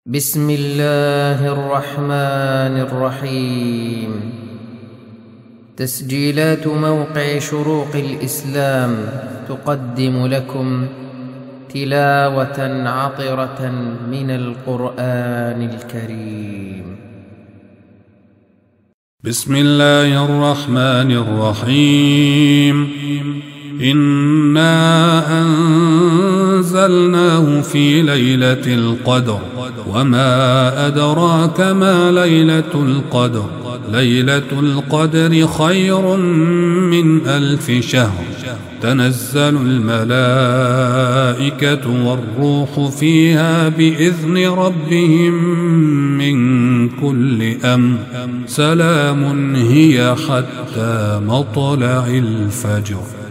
بسم الله الرحمن الرحيم. تسجيلات موقع شروق الإسلام تقدم لكم تلاوة عطرة من القرآن الكريم. بسم الله الرحمن الرحيم. إنا أنزلناه في ليلة القدر وما أدراك ما ليلة القدر. ليلة القدر خير من 1000 شهر. تنزل الملائكة والروح فيها بإذن ربهم من كل أمر. سلام هي حتى مطلع الفجر.